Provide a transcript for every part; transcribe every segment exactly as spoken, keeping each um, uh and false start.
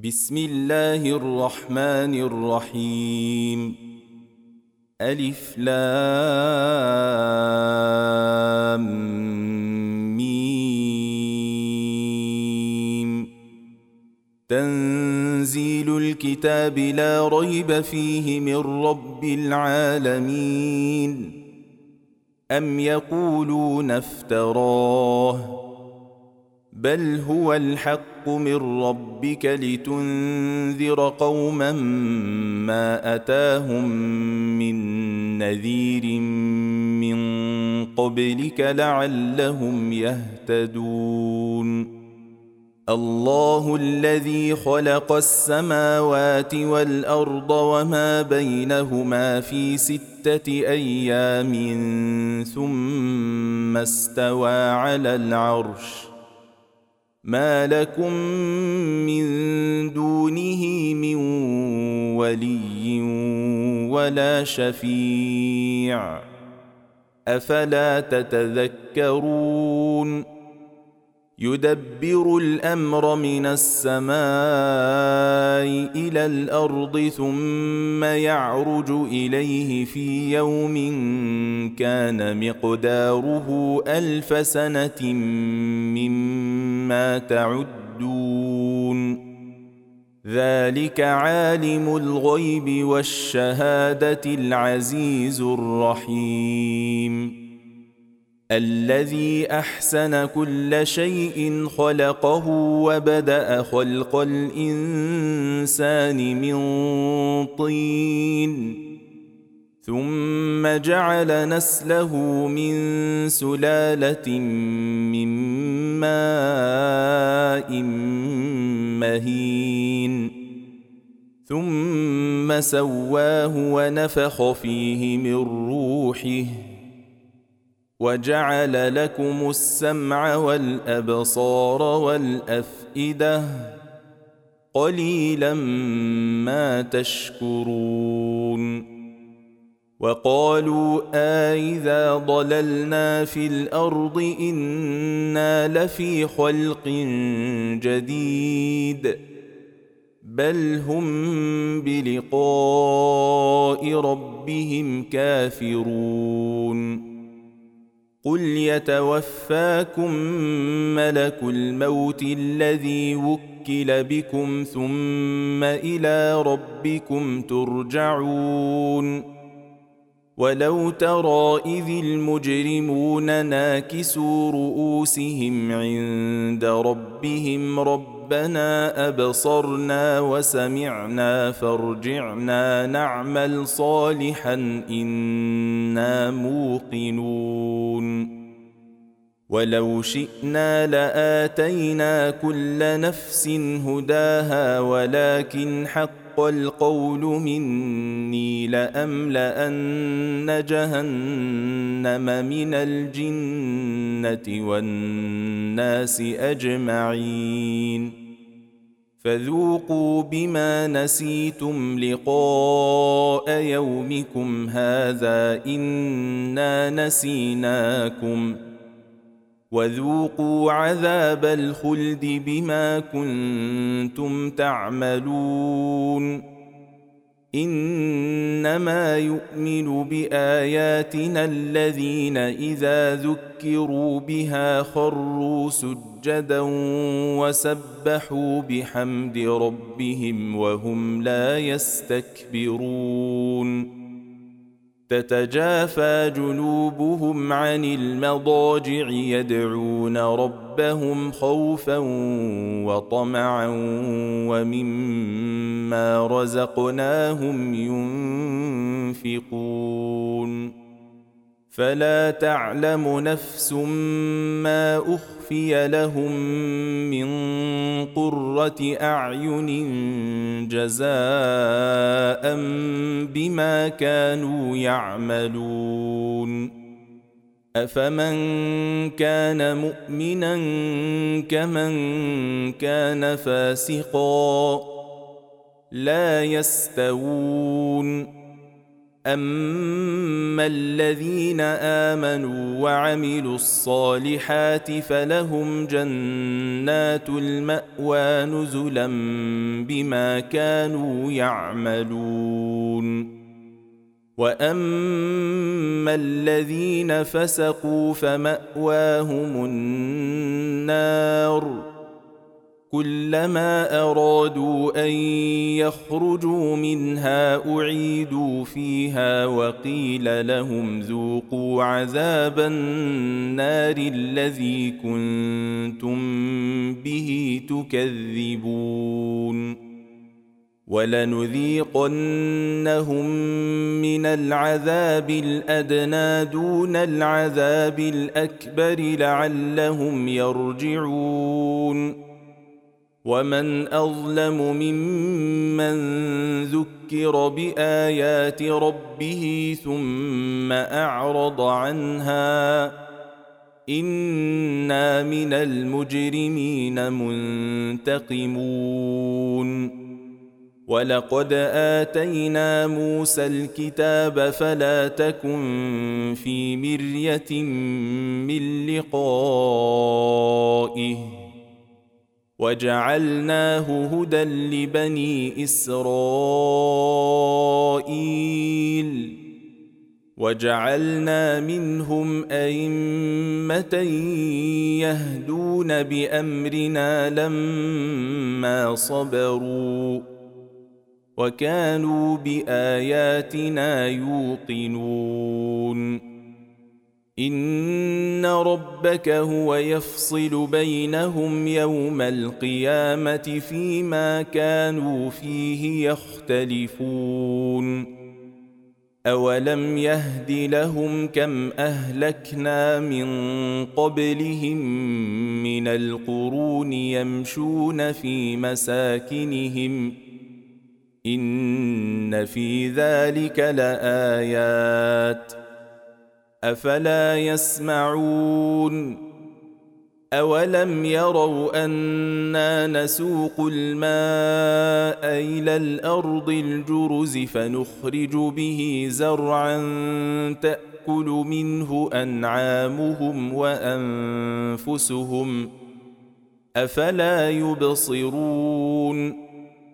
بسم الله الرحمن الرحيم. ألف لام ميم. تنزيل الكتاب لا ريب فيه من رب العالمين. أم يقولون افتراه بل هو الحق من ربك لتنذر قوما ما أتاهم من نذير من قبلك لعلهم يهتدون. الله الذي خلق السماوات والأرض وما بينهما في ستة أيام ثم استوى على العرش. ما لكم من دونه من ولي ولا شفيع أفلا تتذكرون. يدبر الأمر من السماء إلى الأرض ثم يعرج إليه في يوم كان مقداره ألف سنة مما تعدون. ذلك عالم الغيب والشهادة العزيز الرحيم. الذي أحسن كل شيء خلقه وبدأ خلق الإنسان من طين ثم جعل نسله من سلالة من ماء مهين ثم سواه ونفخ فيه من روحه وجعل لكم السمع والأبصار والأفئدة قليلا ما تشكرون. وقالوا أإذا ضللنا في الأرض إنا لفي خلق جديد بل هم بلقاء ربهم كافرون. قل يتوفاكم ملك الموت الذي وكل بكم ثم إلى ربكم ترجعون. ولو ترى إذ المجرمون ناكسوا رؤوسهم عند ربهم ربنا أبصرنا وسمعنا فارجعنا نعمل صالحا إنا موقنون. ولو شئنا لآتينا كل نفس هداها ولكن حق القول مني لأملأن جهنم من الجنة والناس أجمعين. فذوقوا بما نسيتم لقاء يومكم هذا إنا نسيناكم وذوقوا عذاب الخلد بما كنتم تعملون. إنما يؤمن بآياتنا الذين إذا ذكروا بها خروا سجدا وسبحوا بحمد ربهم وهم لا يستكبرون. تتجافى جنوبهم عن المضاجع يدعون ربهم خوفا وطمعا ومما رزقناهم ينفقون. فلا تعلم نفس ما أخفي لهم من قرة أعين جزاء بما كانوا يعملون. أفمن كان مؤمنا كمن كان فاسقا لا يستوون. أما الذين آمنوا وعملوا الصالحات فلهم جنات المأوى نزلا بما كانوا يعملون وأما الذين فسقوا فمأواهم النار كلما أرادوا أن يخرجوا منها أعيدوا فيها وقيل لهم ذوقوا عذاب النار الذي كنتم به تكذبون ولنذيقنهم من العذاب الأدنى دون العذاب الأكبر لعلهم يرجعون ومن أظلم ممن ذكر بآيات ربه ثم أعرض عنها إنا من المجرمين منتقمون ولقد آتينا موسى الكتاب فلا تكن في مرية من لقائه وجعلناه هدى لبني إسرائيل وجعلنا منهم أئمة يهدون بأمرنا لما صبروا وكانوا بآياتنا يوقنون إن ربك هو يفصل بينهم يوم القيامة فيما كانوا فيه يختلفون أولم يهد لهم كم أهلكنا من قبلهم من القرون يمشون في مساكنهم إن في ذلك لآيات أفلا يسمعون أولم يروا أنا نسوق الماء إلى الأرض الجرز فنخرج به زرعا تأكل منه أنعامهم وأنفسهم أفلا يبصرون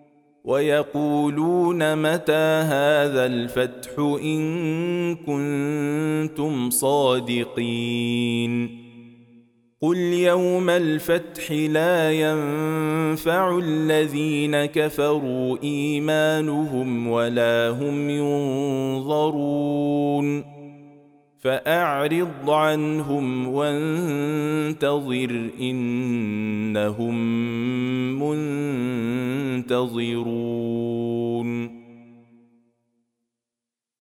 ويقولون متى هذا الفتح إن كنتم صادقين قل يوم الفتح لا ينفع الذين كفروا إيمانهم ولا هم ينظرون فأعرض عنهم وانتظر إنهم منتظرون